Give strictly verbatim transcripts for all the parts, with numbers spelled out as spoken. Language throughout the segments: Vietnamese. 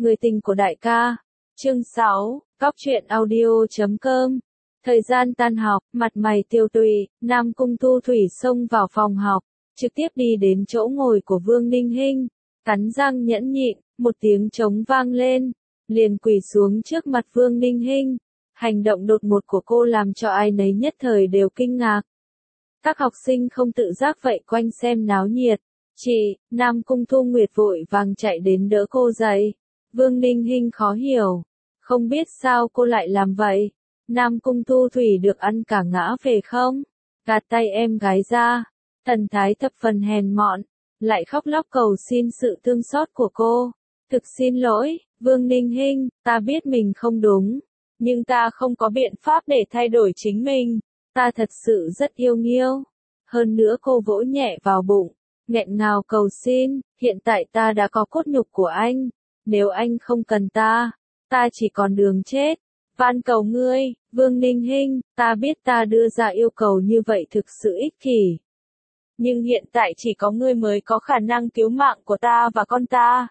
Người tình của đại ca. Chương sáu, Góc truyện audio chấm com. Thời gian tan học, mặt mày tiêu tụy, Nam Cung Thu Thủy xông vào phòng học, trực tiếp đi đến chỗ ngồi của Vương Ninh Hinh, cắn răng nhẫn nhịn, một tiếng trống vang lên, liền quỳ xuống trước mặt Vương Ninh Hinh. Hành động đột ngột của cô làm cho ai nấy nhất thời đều kinh ngạc. Các học sinh không tự giác vậy quanh xem náo nhiệt. Chị, Nam Cung Thu Nguyệt vội vàng chạy đến đỡ cô dậy. Vương Ninh Hinh khó hiểu, không biết sao cô lại làm vậy. Nam Cung Thu Thủy được ăn cả ngã về không? Gạt tay em gái ra, thần thái thập phần hèn mọn, lại khóc lóc cầu xin sự thương xót của cô. Thực xin lỗi, Vương Ninh Hinh, ta biết mình không đúng, nhưng ta không có biện pháp để thay đổi chính mình. Ta thật sự rất yêu Nghiêu. Hơn nữa cô vỗ nhẹ vào bụng, nghẹn ngào cầu xin, hiện tại ta đã có cốt nhục của anh. Nếu anh không cần ta, ta chỉ còn đường chết. Van cầu ngươi, Vương Ninh Hinh, ta biết ta đưa ra yêu cầu như vậy thực sự ích kỷ. Nhưng hiện tại chỉ có ngươi mới có khả năng cứu mạng của ta và con ta.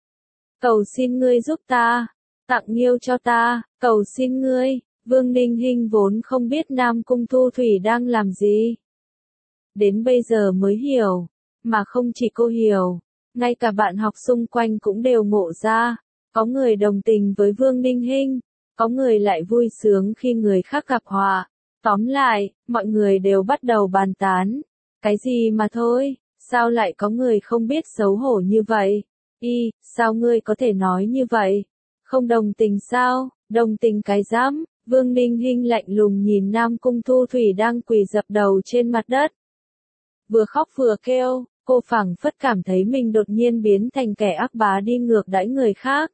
Cầu xin ngươi giúp ta, tặng Nghiêu cho ta, cầu xin ngươi. Vương Ninh Hinh vốn không biết Nam Cung Thu Thủy đang làm gì. Đến bây giờ mới hiểu, mà không chỉ cô hiểu, ngay cả bạn học xung quanh cũng đều ngộ ra. Có người đồng tình với Vương Ninh Hinh, có người lại vui sướng khi người khác gặp họa. Tóm lại, mọi người đều bắt đầu bàn tán. Cái gì mà thôi, sao lại có người không biết xấu hổ như vậy? Y, sao ngươi có thể nói như vậy? Không đồng tình sao? Đồng tình cái dám? Vương Ninh Hinh lạnh lùng nhìn Nam Cung Thu Thủy đang quỳ dập đầu trên mặt đất. Vừa khóc vừa kêu, cô phảng phất cảm thấy mình đột nhiên biến thành kẻ ác bá đi ngược đãi người khác.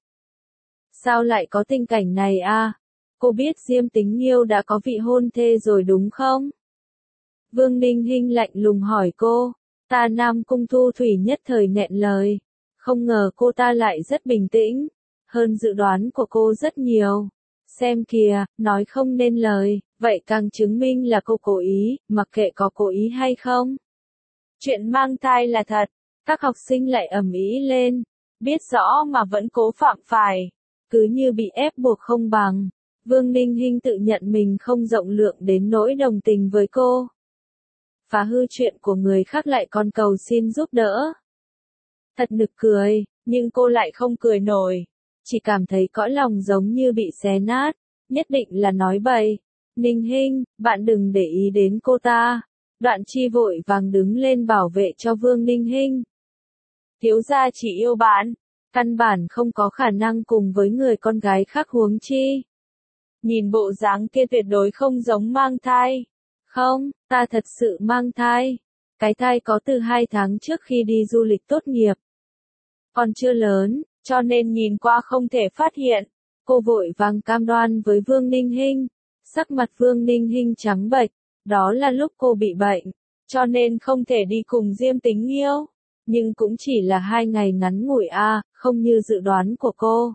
Sao lại có tình cảnh này à? Cô biết Diêm Tính Nghiêu đã có vị hôn thê rồi đúng không? Vương Ninh Hinh lạnh lùng hỏi cô. Ta Nam Cung Thu Thủy nhất thời nghẹn lời. Không ngờ cô ta lại rất bình tĩnh, hơn dự đoán của cô rất nhiều. Xem kìa, nói không nên lời, vậy càng chứng minh là cô cố ý, mặc kệ có cố ý hay không. Chuyện mang thai là thật, các học sinh lại ầm ĩ lên, biết rõ mà vẫn cố phạm phải, cứ như bị ép buộc không bằng. Vương Ninh Hinh tự nhận mình không rộng lượng đến nỗi đồng tình với cô. Phá hư chuyện của người khác lại còn cầu xin giúp đỡ. Thật nực cười, nhưng cô lại không cười nổi. Chỉ cảm thấy cõi lòng giống như bị xé nát, nhất định là nói bậy. Ninh Hinh, bạn đừng để ý đến cô ta. Đoạn Chi vội vàng đứng lên bảo vệ cho Vương Ninh Hinh. Thiếu gia chỉ yêu bạn, căn bản không có khả năng cùng với người con gái khác huống chi. Nhìn bộ dáng kia tuyệt đối không giống mang thai. Không, ta thật sự mang thai. Cái thai có từ hai tháng trước khi đi du lịch tốt nghiệp. Còn chưa lớn, cho nên nhìn qua không thể phát hiện. Cô vội vàng cam đoan với Vương Ninh Hinh. Sắc mặt Vương Ninh Hinh trắng bệch, đó là lúc cô bị bệnh, cho nên không thể đi cùng Diêm Tính Nghiêu. Nhưng cũng chỉ là hai ngày ngắn ngủi a, à, không như dự đoán của cô.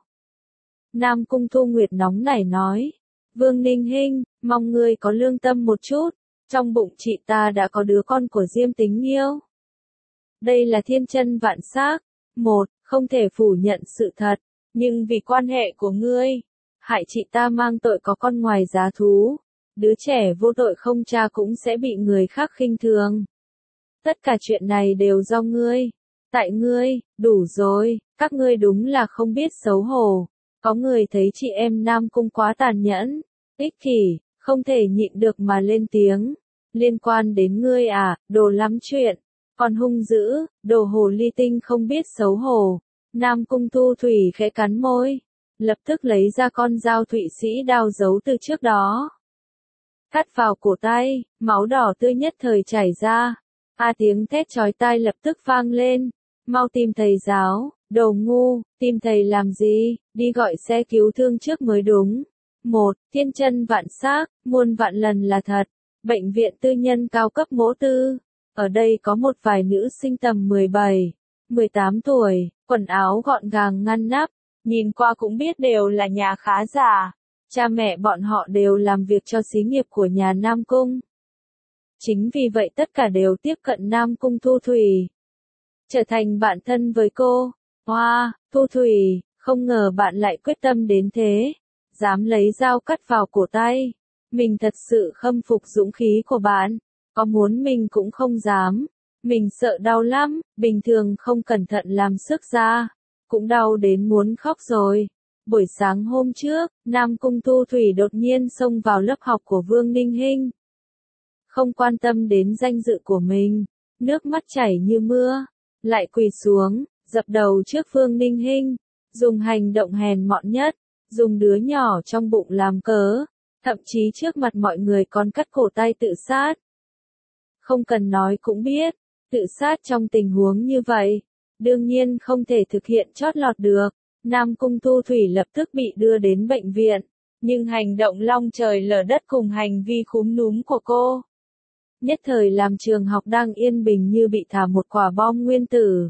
Nam Cung Thu Nguyệt nóng nảy nói. Vương Ninh Hinh, mong ngươi có lương tâm một chút. Trong bụng chị ta đã có đứa con của Diêm Tính Nghiêu. Đây là thiên chân vạn xác. Một, không thể phủ nhận sự thật, nhưng vì quan hệ của ngươi, hại chị ta mang tội có con ngoài giá thú. Đứa trẻ vô tội không cha cũng sẽ bị người khác khinh thường. Tất cả chuyện này đều do ngươi. Tại ngươi, đủ rồi, các ngươi đúng là không biết xấu hổ. Có người thấy chị em Nam Cung quá tàn nhẫn, ích kỷ, không thể nhịn được mà lên tiếng. Liên quan đến ngươi à, đồ lắm chuyện. Còn hung dữ, đồ hồ ly tinh không biết xấu hổ. Nam Cung Thu Thủy khẽ cắn môi, lập tức lấy ra con dao Thụy Sĩ đao giấu từ trước đó. Cắt vào cổ tay, máu đỏ tươi nhất thời chảy ra. A tiếng thét chói tai lập tức vang lên. Mau tìm thầy giáo, đồ ngu, tìm thầy làm gì, đi gọi xe cứu thương trước mới đúng. Một, thiên chân vạn xác, muôn vạn lần là thật. Bệnh viện tư nhân cao cấp Mỗ Tư. Ở đây có một vài nữ sinh tầm mười bảy, mười tám tuổi, quần áo gọn gàng ngăn nắp, nhìn qua cũng biết đều là nhà khá giả. Cha mẹ bọn họ đều làm việc cho xí nghiệp của nhà Nam Cung. Chính vì vậy tất cả đều tiếp cận Nam Cung Thu Thủy, trở thành bạn thân với cô. Hoa, wow, Thu Thủy, Không ngờ bạn lại quyết tâm đến thế, dám lấy dao cắt vào cổ tay. Mình thật sự khâm phục dũng khí của bạn, có muốn mình cũng không dám. Mình sợ đau lắm, bình thường không cẩn thận làm sức ra, cũng đau đến muốn khóc rồi. Buổi sáng hôm trước, Nam Cung Thu Thủy đột nhiên xông vào lớp học của Vương Ninh Hinh. Không quan tâm đến danh dự của mình, nước mắt chảy như mưa, lại quỳ xuống, dập đầu trước Vương Ninh Hinh, dùng hành động hèn mọn nhất, dùng đứa nhỏ trong bụng làm cớ, thậm chí trước mặt mọi người còn cắt cổ tay tự sát. Không cần nói cũng biết, tự sát trong tình huống như vậy, đương nhiên không thể thực hiện chót lọt được. Nam Cung Thu Thủy lập tức bị đưa đến bệnh viện, nhưng hành động long trời lở đất cùng hành vi khúm núm của cô, nhất thời làm trường học đang yên bình như bị thả một quả bom nguyên tử.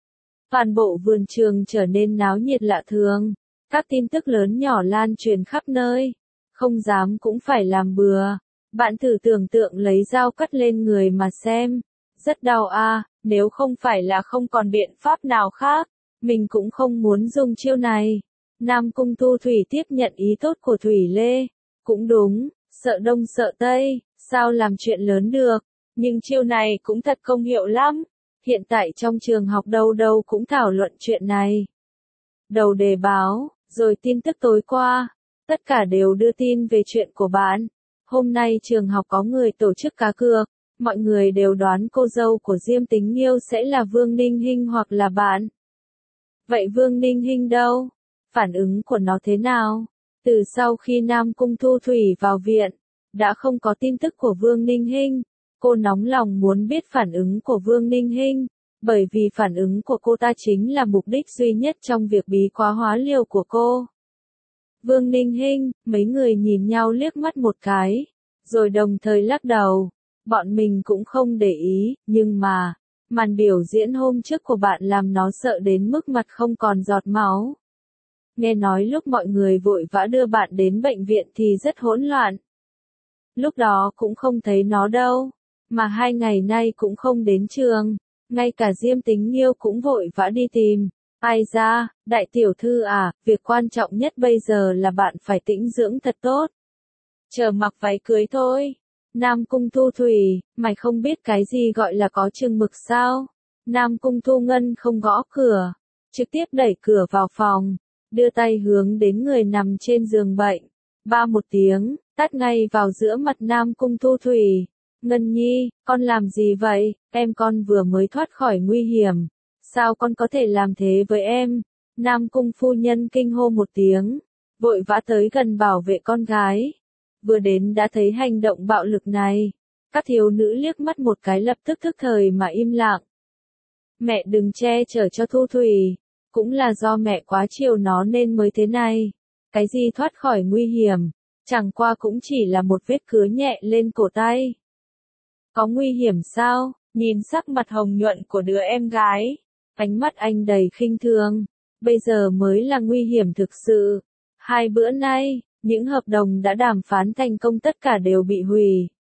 Toàn bộ vườn trường trở nên náo nhiệt lạ thường, các tin tức lớn nhỏ lan truyền khắp nơi, không dám cũng phải làm bừa. Bạn thử tưởng tượng lấy dao cắt lên người mà xem, rất đau a, nếu không phải là không còn biện pháp nào khác, mình cũng không muốn dùng chiêu này. Nam Cung Thu Thủy tiếp nhận ý tốt của Thủy Lê, cũng đúng, sợ đông sợ tây, sao làm chuyện lớn được, nhưng chiêu này cũng thật công hiệu lắm. Hiện tại trong trường học đâu đâu cũng thảo luận chuyện này. Đầu đề báo, rồi tin tức tối qua, tất cả đều đưa tin về chuyện của bạn. Hôm nay trường học có người tổ chức cá cược, mọi người đều đoán cô dâu của Diêm Tính Nghiêu sẽ là Vương Ninh Hinh hoặc là bạn. Vậy Vương Ninh Hinh đâu? Phản ứng của nó thế nào? Từ sau khi Nam Cung Thu Thủy vào viện, đã không có tin tức của Vương Ninh Hinh. Cô nóng lòng muốn biết phản ứng của Vương Ninh Hinh, bởi vì phản ứng của cô ta chính là mục đích duy nhất trong việc bí quá hóa liều của cô. Vương Ninh Hinh, mấy người nhìn nhau liếc mắt một cái, rồi đồng thời lắc đầu. Bọn mình cũng không để ý, nhưng mà, màn biểu diễn hôm trước của bạn làm nó sợ đến mức mặt không còn giọt máu. Nghe nói lúc mọi người vội vã đưa bạn đến bệnh viện thì rất hỗn loạn. Lúc đó cũng không thấy nó đâu, mà hai ngày nay cũng không đến trường, ngay cả Diêm Tính Nghiêu cũng vội vã đi tìm. Ai ra, đại tiểu thư à, việc quan trọng nhất bây giờ là bạn phải tĩnh dưỡng thật tốt. Chờ mặc váy cưới thôi. Nam Cung Thu Thủy, mày không biết cái gì gọi là có chừng mực sao? Nam Cung Thu Ngân không gõ cửa, trực tiếp đẩy cửa vào phòng, đưa tay hướng đến người nằm trên giường bệnh. Ba một tiếng, tát ngay vào giữa mặt Nam Cung Thu Thủy. Ngân Nhi, con làm gì vậy? Em con vừa mới thoát khỏi nguy hiểm. Sao con có thể làm thế với em? Nam Cung phu nhân kinh hô một tiếng, vội vã tới gần bảo vệ con gái. Vừa đến đã thấy hành động bạo lực này. Các thiếu nữ liếc mắt một cái lập tức thức thời mà im lặng. Mẹ đừng che chở cho Thu Thủy. Cũng là do mẹ quá chiều nó nên mới thế này. Cái gì thoát khỏi nguy hiểm, chẳng qua cũng chỉ là một vết cứa nhẹ lên cổ tay. Có nguy hiểm sao? Nhìn sắc mặt hồng nhuận của đứa em gái, ánh mắt anh đầy khinh thường. Bây giờ mới là nguy hiểm thực sự. Hai bữa nay, những hợp đồng đã đàm phán thành công tất cả đều bị hủy.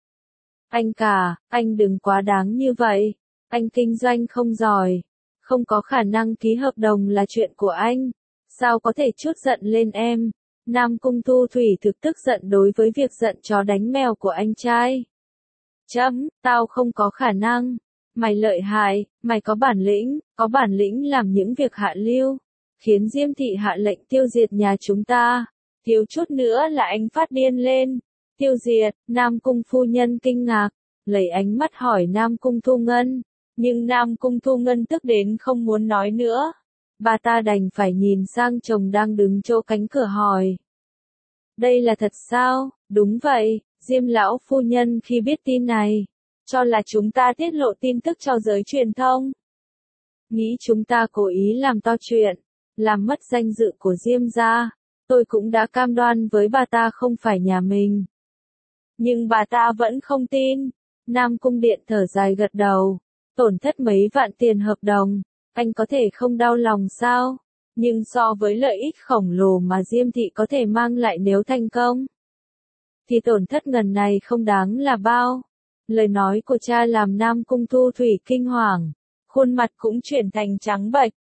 Anh cả, anh đừng quá đáng như vậy. Anh kinh doanh không giỏi, không có khả năng ký hợp đồng là chuyện của anh. Sao có thể trút giận lên em? Nam Cung Thu Thủy thực tức giận đối với việc giận chó đánh mèo của anh trai. Chấm, tao không có khả năng. Mày lợi hại, mày có bản lĩnh, có bản lĩnh làm những việc hạ lưu, khiến Diêm thị hạ lệnh tiêu diệt nhà chúng ta. Thiếu chút nữa là anh phát điên lên. Tiêu diệt, Nam Cung phu nhân kinh ngạc, lấy ánh mắt hỏi Nam Cung Thu Ngân. Nhưng Nam Cung Thu Ngân tức đến không muốn nói nữa. Bà ta đành phải nhìn sang chồng đang đứng chỗ cánh cửa hỏi. Đây là thật sao? Đúng vậy, Diêm lão phu nhân khi biết tin này, cho là chúng ta tiết lộ tin tức cho giới truyền thông. Nghĩ chúng ta cố ý làm to chuyện, làm mất danh dự của Diêm gia. Tôi cũng đã cam đoan với bà ta không phải nhà mình. Nhưng bà ta vẫn không tin. Nam Cung Điện thở dài gật đầu. Tổn thất mấy vạn tiền hợp đồng, anh có thể không đau lòng sao? Nhưng so với lợi ích khổng lồ mà Diêm thị có thể mang lại nếu thành công, thì tổn thất ngần này không đáng là bao. Lời nói của cha làm Nam Cung Thu Thủy kinh hoàng, khuôn mặt cũng chuyển thành trắng bệch.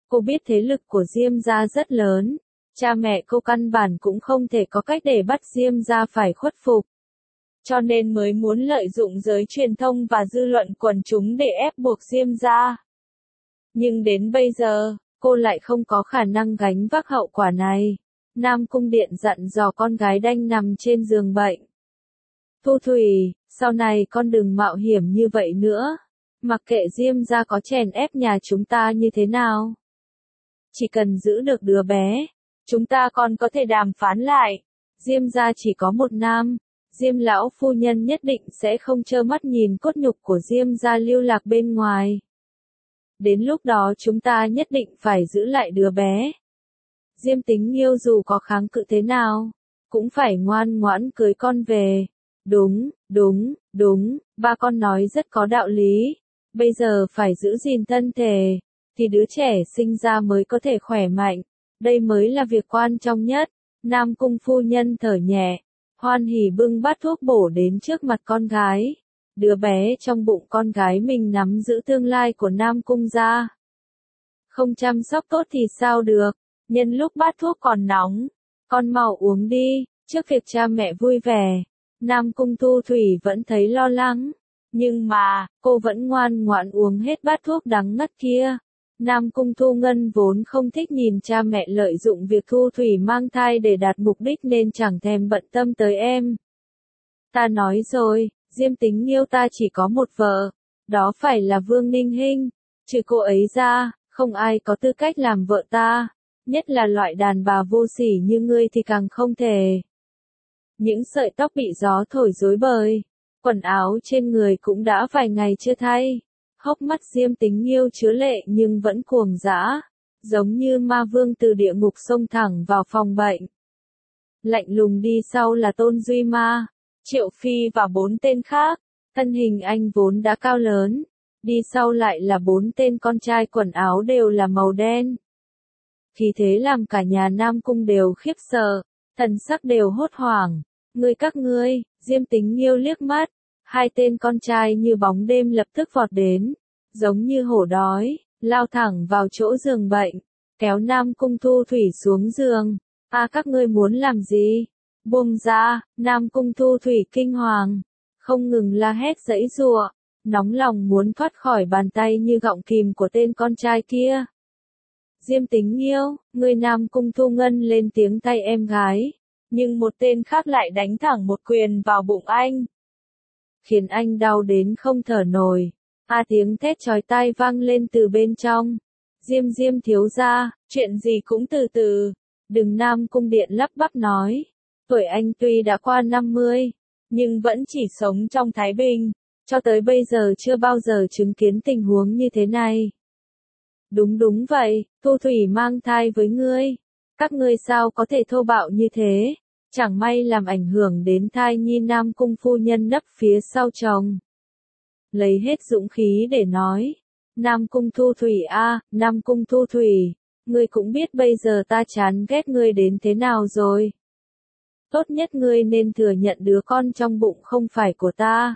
Cô biết thế lực của Diêm gia rất lớn, cha mẹ cô căn bản cũng không thể có cách để bắt Diêm gia phải khuất phục. Cho nên mới muốn lợi dụng giới truyền thông và dư luận quần chúng để ép buộc Diêm gia. Nhưng đến bây giờ, cô lại không có khả năng gánh vác hậu quả này. Nam Cung Điện dặn dò con gái đang nằm trên giường bệnh. Thu Thủy, sau này con đừng mạo hiểm như vậy nữa. Mặc kệ Diêm gia có chèn ép nhà chúng ta như thế nào. Chỉ cần giữ được đứa bé, chúng ta còn có thể đàm phán lại. Diêm gia chỉ có một nam. Diêm lão phu nhân nhất định sẽ không trơ mắt nhìn cốt nhục của Diêm gia lưu lạc bên ngoài. Đến lúc đó chúng ta nhất định phải giữ lại đứa bé. Diêm Tính Nghiêu dù có kháng cự thế nào, cũng phải ngoan ngoãn cưới con về. Đúng, đúng, đúng, ba con nói rất có đạo lý. Bây giờ phải giữ gìn thân thể, thì đứa trẻ sinh ra mới có thể khỏe mạnh. Đây mới là việc quan trọng nhất. Nam Cung phu nhân thở nhẹ, hoan hỉ bưng bát thuốc bổ đến trước mặt con gái. Đứa bé trong bụng con gái mình nắm giữ tương lai của Nam Cung gia. Không chăm sóc tốt thì sao được, nhân lúc bát thuốc còn nóng, con mau uống đi, trước việc cha mẹ vui vẻ. Nam Cung Thu Thủy vẫn thấy lo lắng, nhưng mà, cô vẫn ngoan ngoãn uống hết bát thuốc đắng ngắt kia. Nam Cung Thu Ngân vốn không thích nhìn cha mẹ lợi dụng việc Thu Thủy mang thai để đạt mục đích nên chẳng thèm bận tâm tới em. Ta nói rồi, Diêm Tính Nghiêu ta chỉ có một vợ, đó phải là Vương Ninh Hinh, trừ cô ấy ra, không ai có tư cách làm vợ ta, nhất là loại đàn bà vô sỉ như ngươi thì càng không thể. Những sợi tóc bị gió thổi rối bời, quần áo trên người cũng đã vài ngày chưa thay. Hốc mắt Diêm Tính Nghiêu chứa lệ nhưng vẫn cuồng dã, giống như ma vương từ địa ngục xông thẳng vào phòng bệnh. Lạnh lùng đi sau là Tôn Duy Ma, Triệu Phi và bốn tên khác, thân hình anh vốn đã cao lớn, đi sau lại là bốn tên con trai quần áo đều là màu đen. Khí thế làm cả nhà Nam Cung đều khiếp sợ, thần sắc đều hốt hoảng. Ngươi các ngươi, Diêm Tính Nghiêu liếc mắt. Hai tên con trai như bóng đêm lập tức vọt đến, giống như hổ đói, lao thẳng vào chỗ giường bệnh, kéo Nam Cung Thu Thủy xuống giường. A à, các ngươi muốn làm gì? Buông ra, Nam Cung Thu Thủy kinh hoàng, không ngừng la hét giãy giụa, nóng lòng muốn thoát khỏi bàn tay như gọng kìm của tên con trai kia. Diêm Tính Nghiêu, người Nam Cung Thu Ngân lên tiếng tay em gái, nhưng một tên khác lại đánh thẳng một quyền vào bụng anh, khiến anh đau đến không thở nổi. A tiếng thét chói tai vang lên từ bên trong. Diêm Diêm thiếu gia, chuyện gì cũng từ từ. Đừng. Nam Cung Điện lắp bắp nói. Tuổi anh tuy đã qua năm mươi, nhưng vẫn chỉ sống trong Thái Bình, cho tới bây giờ chưa bao giờ chứng kiến tình huống như thế này. Đúng đúng vậy, Thu Thủy mang thai với ngươi. Các ngươi sao có thể thô bạo như thế? Chẳng may làm ảnh hưởng đến thai nhi. Nam Cung phu nhân nấp phía sau chồng, lấy hết dũng khí để nói. Nam Cung Thu Thủy a, à, Nam Cung Thu Thủy, ngươi cũng biết bây giờ ta chán ghét ngươi đến thế nào rồi. Tốt nhất ngươi nên thừa nhận đứa con trong bụng không phải của ta.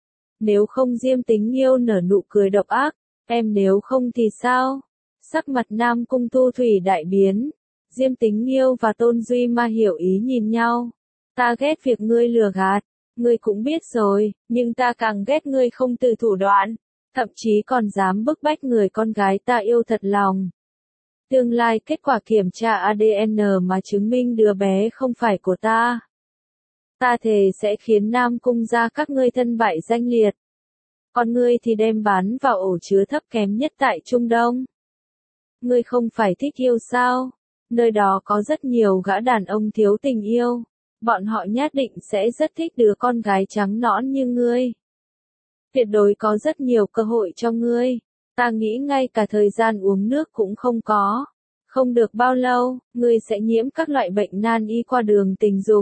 Nếu không. Diêm Tính Nghiêu nở nụ cười độc ác, em nếu không thì sao? Sắc mặt Nam Cung Thu Thủy đại biến. Diêm Tính Nghiêu và Tôn Duy Ma hiểu ý nhìn nhau. Ta ghét việc ngươi lừa gạt, ngươi cũng biết rồi, nhưng ta càng ghét ngươi không từ thủ đoạn, thậm chí còn dám bức bách người con gái ta yêu thật lòng. Tương lai kết quả kiểm tra a đê en mà chứng minh đứa bé không phải của ta. Ta thề sẽ khiến Nam Cung gia các ngươi thân bại danh liệt. Còn ngươi thì đem bán vào ổ chứa thấp kém nhất tại Trung Đông. Ngươi không phải thích yêu sao? Nơi đó có rất nhiều gã đàn ông thiếu tình yêu. Bọn họ nhất định sẽ rất thích đứa con gái trắng nõn như ngươi. Tuyệt đối có rất nhiều cơ hội cho ngươi. Ta nghĩ ngay cả thời gian uống nước cũng không có. Không được bao lâu, ngươi sẽ nhiễm các loại bệnh nan y qua đường tình dục.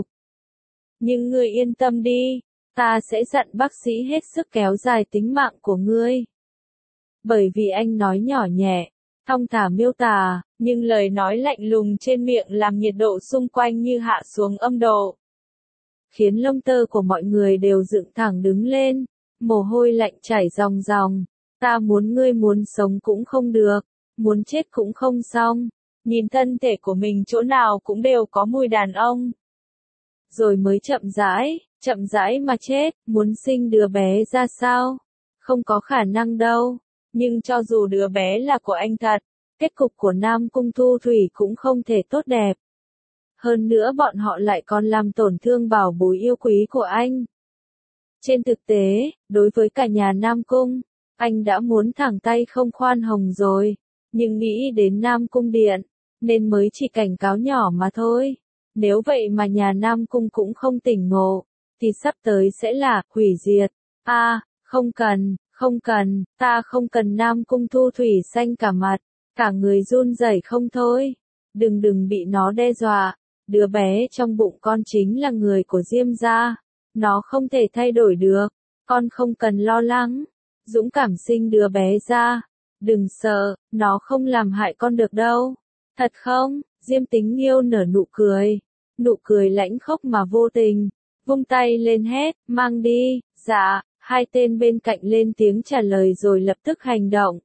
Nhưng ngươi yên tâm đi, ta sẽ dặn bác sĩ hết sức kéo dài tính mạng của ngươi. Bởi vì anh nói nhỏ nhẹ, thong thả miêu tả, nhưng lời nói lạnh lùng trên miệng làm nhiệt độ xung quanh như hạ xuống âm độ. Khiến lông tơ của mọi người đều dựng thẳng đứng lên, mồ hôi lạnh chảy ròng ròng. Ta muốn ngươi muốn sống cũng không được, muốn chết cũng không xong. Nhìn thân thể của mình chỗ nào cũng đều có mùi đàn ông. Rồi mới chậm rãi, chậm rãi mà chết, muốn sinh đứa bé ra sao? Không có khả năng đâu. Nhưng cho dù đứa bé là của anh thật, kết cục của Nam Cung Thu Thủy cũng không thể tốt đẹp. Hơn nữa bọn họ lại còn làm tổn thương bảo bối yêu quý của anh. Trên thực tế, đối với cả nhà Nam Cung, anh đã muốn thẳng tay không khoan hồng rồi, nhưng nghĩ đến Nam Cung Điện, nên mới chỉ cảnh cáo nhỏ mà thôi. Nếu vậy mà nhà Nam Cung cũng không tỉnh ngộ, thì sắp tới sẽ là hủy diệt. A, à, không cần, không cần, ta không cần. Nam Cung Thu Thủy xanh cả mặt, cả người run rẩy không thôi. Đừng đừng bị nó đe dọa, đứa bé trong bụng con chính là người của Diêm gia, nó không thể thay đổi được, con không cần lo lắng. Dũng cảm sinh đứa bé ra, đừng sợ, nó không làm hại con được đâu. Thật không? Diêm Tính Nghiêu nở nụ cười, nụ cười lãnh khốc mà vô tình, vung tay lên hét, mang đi. Dạ, hai tên bên cạnh lên tiếng trả lời rồi lập tức hành động.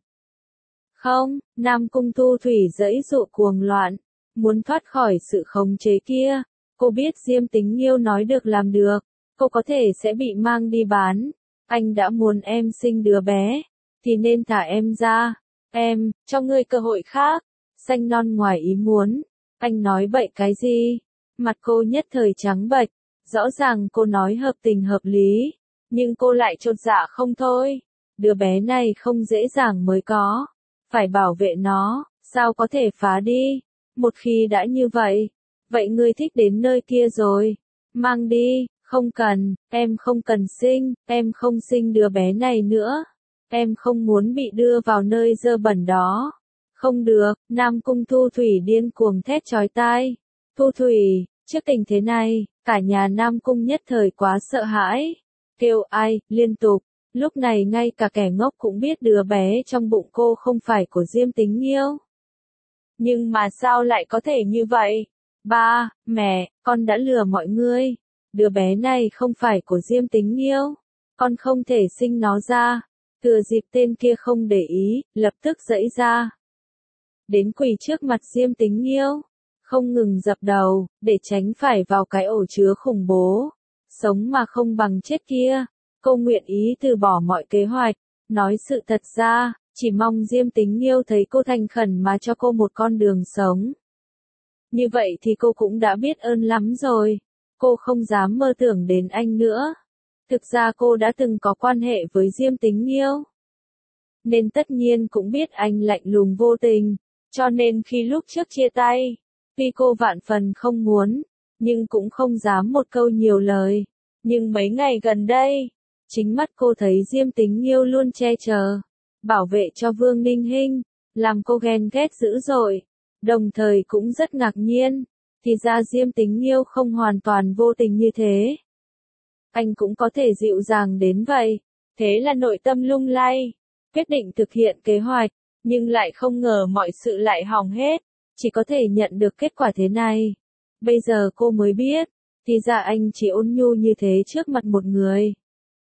Không, Nam Cung Thu Thủy giãy giụa cuồng loạn, muốn thoát khỏi sự khống chế kia. Cô biết Diêm Tính Nghiêu nói được làm được, cô có thể sẽ bị mang đi bán. Anh đã muốn em sinh đứa bé, thì nên thả em ra. Em, cho ngươi cơ hội khác. Xanh non ngoài ý muốn. Anh nói bậy cái gì? Mặt cô nhất thời trắng bệch. Rõ ràng cô nói hợp tình hợp lý, nhưng cô lại chột dạ không thôi. Đứa bé này không dễ dàng mới có, phải bảo vệ nó, sao có thể phá đi. Một khi đã như vậy, vậy ngươi thích đến nơi kia rồi, mang đi. Không cần, em không cần sinh, em không sinh đứa bé này nữa. Em không muốn bị đưa vào nơi dơ bẩn đó. Không được, Nam Cung Thu Thủy điên cuồng thét chói tai. Thu Thủy, trước tình thế này, cả nhà Nam Cung nhất thời quá sợ hãi. Kêu ai, liên tục. Lúc này ngay cả kẻ ngốc cũng biết đứa bé trong bụng cô không phải của Diêm Tính Nghiêu. Nhưng mà sao lại có thể như vậy? Ba, mẹ, con đã lừa mọi người. Đứa bé này không phải của Diêm Tính Nghiêu. Con không thể sinh nó ra. Thừa dịp tên kia không để ý, lập tức giãy ra. Đến quỳ trước mặt Diêm Tính Nghiêu, không ngừng dập đầu, để tránh phải vào cái ổ chứa khủng bố. Sống mà không bằng chết kia. Cô nguyện ý từ bỏ mọi kế hoạch, nói sự thật ra, chỉ mong Diêm Tính Nghiêu thấy cô thành khẩn mà cho cô một con đường sống. Như vậy thì cô cũng đã biết ơn lắm rồi. Cô không dám mơ tưởng đến anh nữa. Thực ra cô đã từng có quan hệ với Diêm Tính Nghiêu, nên tất nhiên cũng biết anh lạnh lùng vô tình. Cho nên khi lúc trước chia tay, tuy cô vạn phần không muốn, nhưng cũng không dám một câu nhiều lời. Nhưng mấy ngày gần đây, chính mắt cô thấy Diêm Tính Nghiêu luôn che chở, bảo vệ cho Vương Ninh Hinh, làm cô ghen ghét dữ dội, đồng thời cũng rất ngạc nhiên, thì ra Diêm Tính Nghiêu không hoàn toàn vô tình như thế. Anh cũng có thể dịu dàng đến vậy. Thế là nội tâm lung lay, quyết định thực hiện kế hoạch, nhưng lại không ngờ mọi sự lại hỏng hết, chỉ có thể nhận được kết quả thế này. Bây giờ cô mới biết, thì ra anh chỉ ôn nhu như thế trước mặt một người.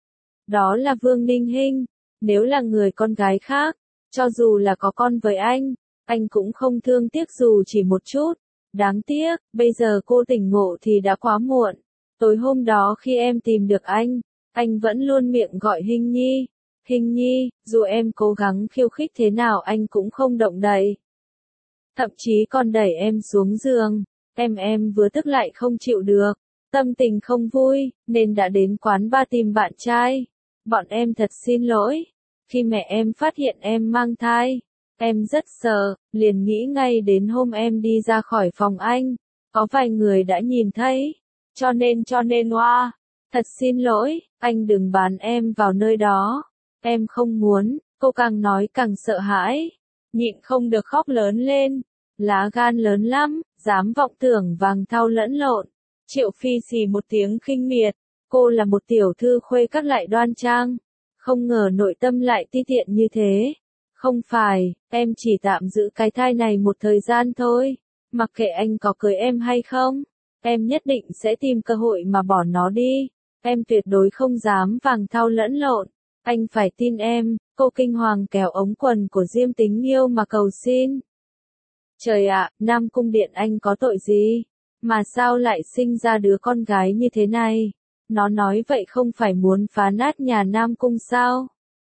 Đó là Vương Ninh Hinh. Nếu là người con gái khác, cho dù là có con với anh, anh cũng không thương tiếc dù chỉ một chút. Đáng tiếc, bây giờ cô tỉnh ngộ thì đã quá muộn. Tối hôm đó khi em tìm được anh, anh vẫn luôn miệng gọi Hinh Nhi. Hinh Nhi, dù em cố gắng khiêu khích thế nào anh cũng không động đậy. Thậm chí còn đẩy em xuống giường. Em em vừa tức lại không chịu được, tâm tình không vui, nên đã đến quán bar tìm bạn trai. Bọn em thật xin lỗi. Khi mẹ em phát hiện em mang thai, em rất sợ, liền nghĩ ngay đến hôm em đi ra khỏi phòng anh, có vài người đã nhìn thấy. Cho nên cho nên oa, thật xin lỗi, anh đừng bán em vào nơi đó. Em không muốn. Cô càng nói càng sợ hãi, nhịn không được khóc lớn lên. Lá gan lớn lắm, dám vọng tưởng vàng thau lẫn lộn. Triệu Phi xì một tiếng khinh miệt, cô là một tiểu thư khuê các lại đoan trang, không ngờ nội tâm lại ti tiện như thế. Không phải, em chỉ tạm giữ cái thai này một thời gian thôi, mặc kệ anh có cưới em hay không, em nhất định sẽ tìm cơ hội mà bỏ nó đi. Em tuyệt đối không dám vàng thau lẫn lộn, anh phải tin em, Cô kinh hoàng kéo ống quần của Diêm Tính Nghiêu mà cầu xin. Trời ạ, Nam Cung Điện anh có tội gì? Mà sao lại sinh ra đứa con gái như thế này? Nó nói vậy không phải muốn phá nát nhà Nam Cung sao?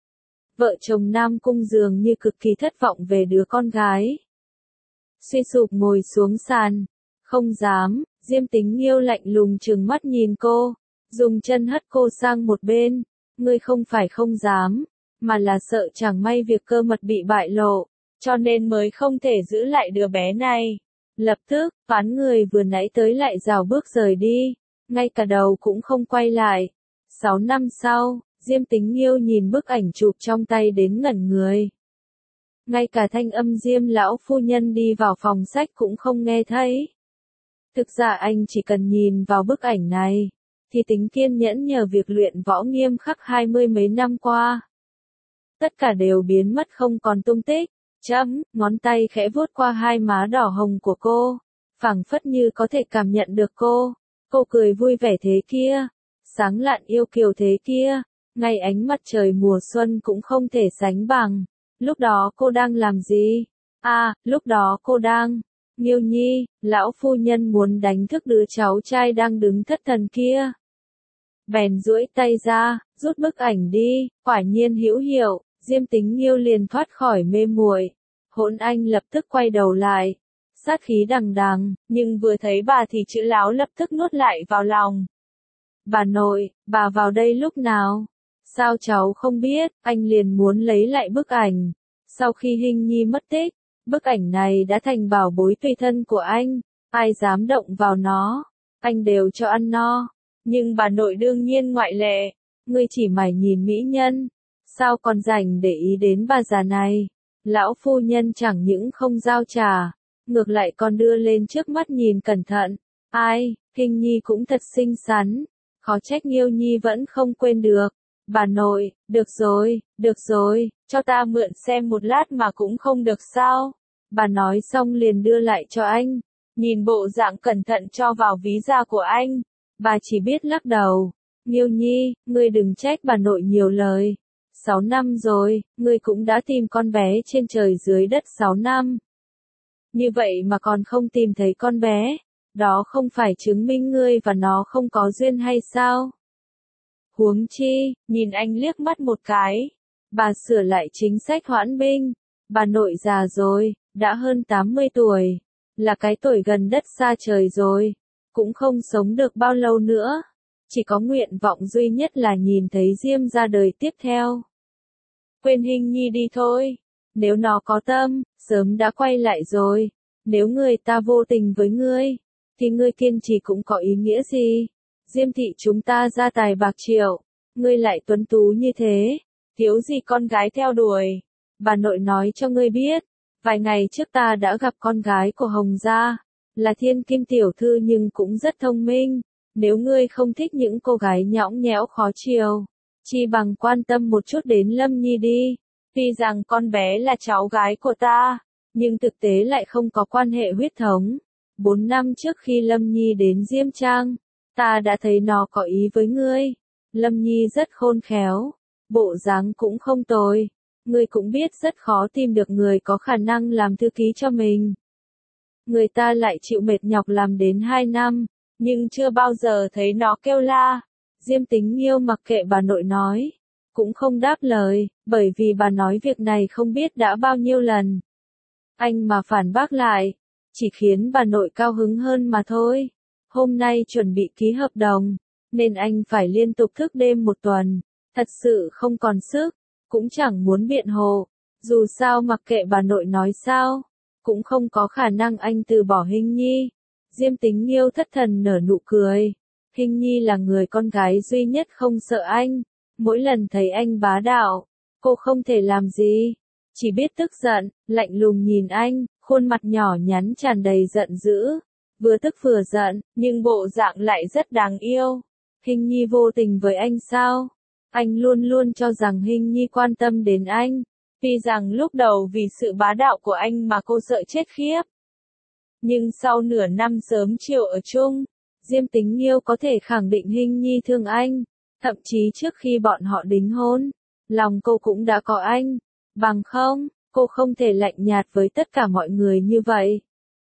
Vợ chồng Nam Cung dường như cực kỳ thất vọng về đứa con gái. Suy sụp ngồi xuống sàn. Không dám, Diêm Tính Nghiêu lạnh lùng trừng mắt nhìn cô, dùng chân hất cô sang một bên. Ngươi không phải không dám, mà là sợ chẳng may việc cơ mật bị bại lộ, cho nên mới không thể giữ lại đứa bé này. Lập tức, phán người vừa nãy tới lại rào bước rời đi, ngay cả đầu cũng không quay lại. Sáu năm sau, Diêm Tính Nghiêu nhìn bức ảnh chụp trong tay đến ngẩn người. Ngay cả thanh âm Diêm lão phu nhân đi vào phòng sách cũng không nghe thấy. Thực ra anh chỉ cần nhìn vào bức ảnh này, thì tính kiên nhẫn nhờ việc luyện võ nghiêm khắc hai mươi mấy năm qua. Tất cả đều biến mất không còn tung tích. Chấm, ngón tay khẽ vuốt qua hai má đỏ hồng của cô, phảng phất như có thể cảm nhận được cô. Cô cười vui vẻ thế kia, sáng lạn yêu kiều thế kia, ngay ánh mặt trời mùa xuân cũng không thể sánh bằng. Lúc đó cô đang làm gì? À, lúc đó cô đang... Nghiêu nhi, lão phu nhân muốn đánh thức đứa cháu trai đang đứng thất thần kia. Bèn duỗi tay ra, rút bức ảnh đi, quả nhiên hữu hiệu, Diêm Tính Nghiêu liền thoát khỏi mê muội. Hỗn Anh lập tức quay đầu lại, sát khí đằng đằng, nhưng vừa thấy bà thì chữ láo lập tức nuốt lại vào lòng. Bà nội, bà vào đây lúc nào? Sao cháu không biết? Anh liền muốn lấy lại bức ảnh. Sau khi Hinh Nhi mất tích, bức ảnh này đã thành bảo bối tùy thân của anh, ai dám động vào nó, anh đều cho ăn no. Nhưng bà nội đương nhiên ngoại lệ, ngươi chỉ mải nhìn mỹ nhân, sao còn rảnh để ý đến bà già này. Lão phu nhân chẳng những không giao trả, ngược lại còn đưa lên trước mắt nhìn cẩn thận. Ai, Hinh Nhi cũng thật xinh xắn, khó trách Nghiêu Nhi vẫn không quên được. Bà nội, được rồi, được rồi, cho ta mượn xem một lát mà cũng không được sao? Bà nói xong liền đưa lại cho anh, nhìn bộ dạng cẩn thận cho vào ví da của anh. Bà chỉ biết lắc đầu. Nghiêu Nhi, ngươi đừng trách bà nội nhiều lời. Sáu năm rồi, ngươi cũng đã tìm con bé trên trời dưới đất sáu năm. Như vậy mà còn không tìm thấy con bé, đó không phải chứng minh ngươi và nó không có duyên hay sao? Huống chi, nhìn anh liếc mắt một cái, bà sửa lại chính sách hoãn binh. Bà nội già rồi, đã hơn tám mươi tuổi, là cái tuổi gần đất xa trời rồi, cũng không sống được bao lâu nữa. Chỉ có nguyện vọng duy nhất là nhìn thấy Diêm ra đời tiếp theo. Quên Hinh Nhi đi thôi, nếu nó có tâm, sớm đã quay lại rồi. Nếu người ta vô tình với ngươi, thì ngươi kiên trì cũng có ý nghĩa gì? Diêm thị chúng ta gia tài bạc triệu, ngươi lại tuấn tú như thế, thiếu gì con gái theo đuổi. Bà nội nói cho ngươi biết, vài ngày trước ta đã gặp con gái của Hồng gia, là thiên kim tiểu thư nhưng cũng rất thông minh. Nếu ngươi không thích những cô gái nhõng nhẽo khó chiều, chi bằng quan tâm một chút đến Lâm Nhi đi. Tuy rằng con bé là cháu gái của ta, nhưng thực tế lại không có quan hệ huyết thống. Bốn năm trước khi Lâm Nhi đến Diêm Trang, ta đã thấy nó có ý với ngươi. Lâm Nhi rất khôn khéo, bộ dáng cũng không tồi. Ngươi cũng biết rất khó tìm được người có khả năng làm thư ký cho mình. Người ta lại chịu mệt nhọc làm đến hai năm, nhưng chưa bao giờ thấy nó kêu la. Diêm Tính Nghiêu mặc kệ bà nội nói, cũng không đáp lời, bởi vì bà nói việc này không biết đã bao nhiêu lần. Anh mà phản bác lại, chỉ khiến bà nội cao hứng hơn mà thôi. Hôm nay chuẩn bị ký hợp đồng, nên anh phải liên tục thức đêm một tuần, thật sự không còn sức, cũng chẳng muốn biện hộ. Dù sao mặc kệ bà nội nói sao, cũng không có khả năng anh từ bỏ Hinh Nhi. Diêm Tính Nghiêu thất thần nở nụ cười. Hinh Nhi là người con gái duy nhất không sợ anh. Mỗi lần thấy anh bá đạo, cô không thể làm gì, chỉ biết tức giận, lạnh lùng nhìn anh, khuôn mặt nhỏ nhắn tràn đầy giận dữ, vừa tức vừa giận, nhưng bộ dạng lại rất đáng yêu. Hinh Nhi vô tình với anh sao? Anh luôn luôn cho rằng Hinh Nhi quan tâm đến anh, tuy rằng lúc đầu vì sự bá đạo của anh mà cô sợ chết khiếp. Nhưng sau nửa năm sớm chiều ở chung, Diêm Tính Nghiêu có thể khẳng định Hinh Nhi thương anh, thậm chí trước khi bọn họ đính hôn, lòng cô cũng đã có anh, bằng không, cô không thể lạnh nhạt với tất cả mọi người như vậy.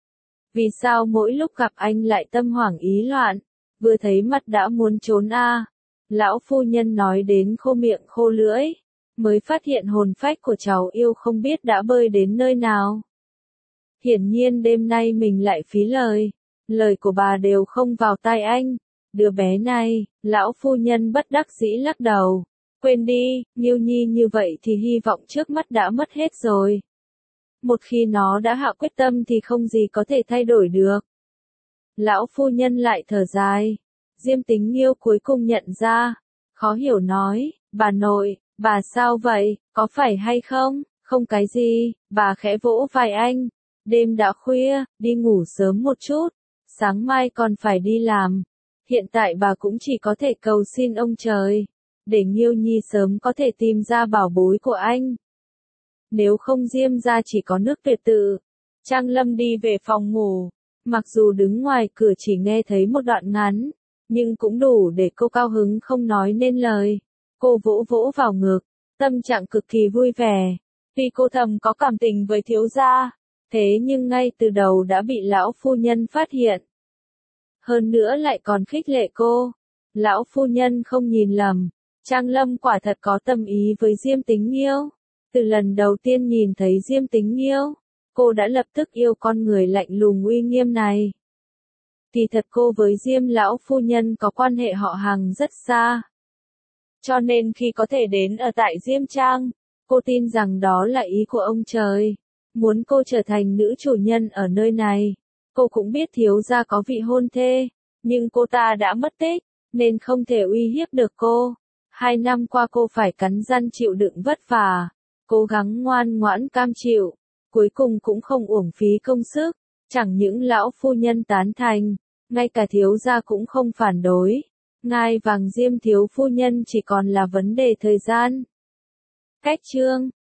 Vì sao mỗi lúc gặp anh lại tâm hoảng ý loạn, vừa thấy mặt đã muốn trốn a? Lão phu nhân nói đến khô miệng khô lưỡi, mới phát hiện hồn phách của cháu yêu không biết đã bơi đến nơi nào. Hiển nhiên đêm nay mình lại phí lời, lời của bà đều không vào tai anh. Đứa bé này, lão phu nhân bất đắc dĩ lắc đầu. Quên đi, Nghiêu Nhi như vậy thì hy vọng trước mắt đã mất hết rồi. Một khi nó đã hạ quyết tâm thì không gì có thể thay đổi được. Lão phu nhân lại thở dài. Diêm Tính Nghiêu cuối cùng nhận ra, khó hiểu nói, bà nội, bà sao vậy, có phải hay không? Không cái gì, bà khẽ vỗ vai anh. Đêm đã khuya, đi ngủ sớm một chút, sáng mai còn phải đi làm. Hiện tại bà cũng chỉ có thể cầu xin ông trời, để Nghiêu Nhi sớm có thể tìm ra bảo bối của anh. Nếu không Diêm gia chỉ có nước tuyệt tự. Trang Lâm đi về phòng ngủ, mặc dù đứng ngoài cửa chỉ nghe thấy một đoạn ngắn, nhưng cũng đủ để cô cao hứng không nói nên lời. Cô vỗ vỗ vào ngực, tâm trạng cực kỳ vui vẻ. Tuy cô thầm có cảm tình với thiếu gia, thế nhưng ngay từ đầu đã bị lão phu nhân phát hiện. Hơn nữa lại còn khích lệ cô. Lão phu nhân không nhìn lầm, Trang Lâm quả thật có tâm ý với Diêm Tính Nghiêu. Từ lần đầu tiên nhìn thấy Diêm Tính Nghiêu, cô đã lập tức yêu con người lạnh lùng uy nghiêm này. Kỳ thật cô với Diêm lão phu nhân có quan hệ họ hàng rất xa. Cho nên khi có thể đến ở tại Diêm Trang, cô tin rằng đó là ý của ông trời, muốn cô trở thành nữ chủ nhân ở nơi này. Cô cũng biết thiếu gia có vị hôn thê, nhưng cô ta đã mất tích, nên không thể uy hiếp được cô. Hai năm qua cô phải cắn răng chịu đựng vất vả, cố gắng ngoan ngoãn cam chịu, cuối cùng cũng không uổng phí công sức. Chẳng những lão phu nhân tán thành, ngay cả thiếu gia cũng không phản đối. Ngai vàng Diêm thiếu phu nhân chỉ còn là vấn đề thời gian. Cách chương